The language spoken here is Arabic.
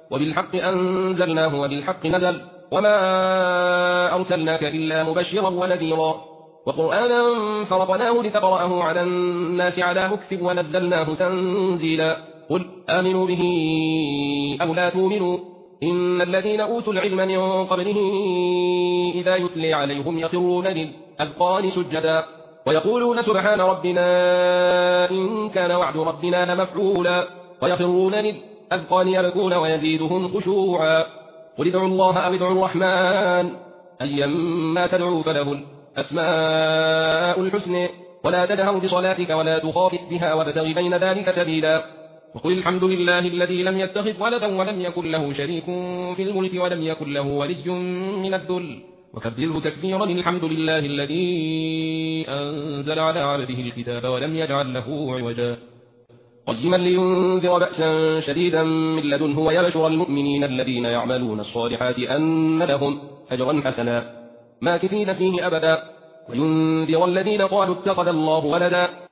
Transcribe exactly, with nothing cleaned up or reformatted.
وبالحق أنزلناه وبالحق نزل وما أرسلناك إلا مبشرا ونذيرا وقرآنا فرقناه لتقرأه على الناس على مكث ونزلناه تنزيلا قل آمنوا به أو لا تؤمنوا إن الذين أوتوا العلم من قبله إذا يتلي عليهم يخرون للأذقان سجدا ويقولون سبحان ربنا إن كان وعد ربنا لمفعولا ويخرون للأذقان يبكون ويزيدهم خشوعا قل ادعوا الله أو ادعوا الرحمن أيما تدعوا فله الأسماء الحسن ولا تجهر بصلاتك ولا تخافت بها وابتغ بين ذلك سبيلا وقل الحمد لله الذي لم يتخذ ولدا ولم يكن له شريك في الملك ولم يكن له ولي من الذل وكبره تكبيرا الحمد لله الذي أنزل على عبده الكتاب ولم يجعل له عوجا قيما لينذر بأسا شديدا من لدنه ويبشر المؤمنين الذين يعملون الصالحات أن لهم أجرا حسنا ماكثين فيه أبدا وينذر الذين قالوا اتخذ الله ولدا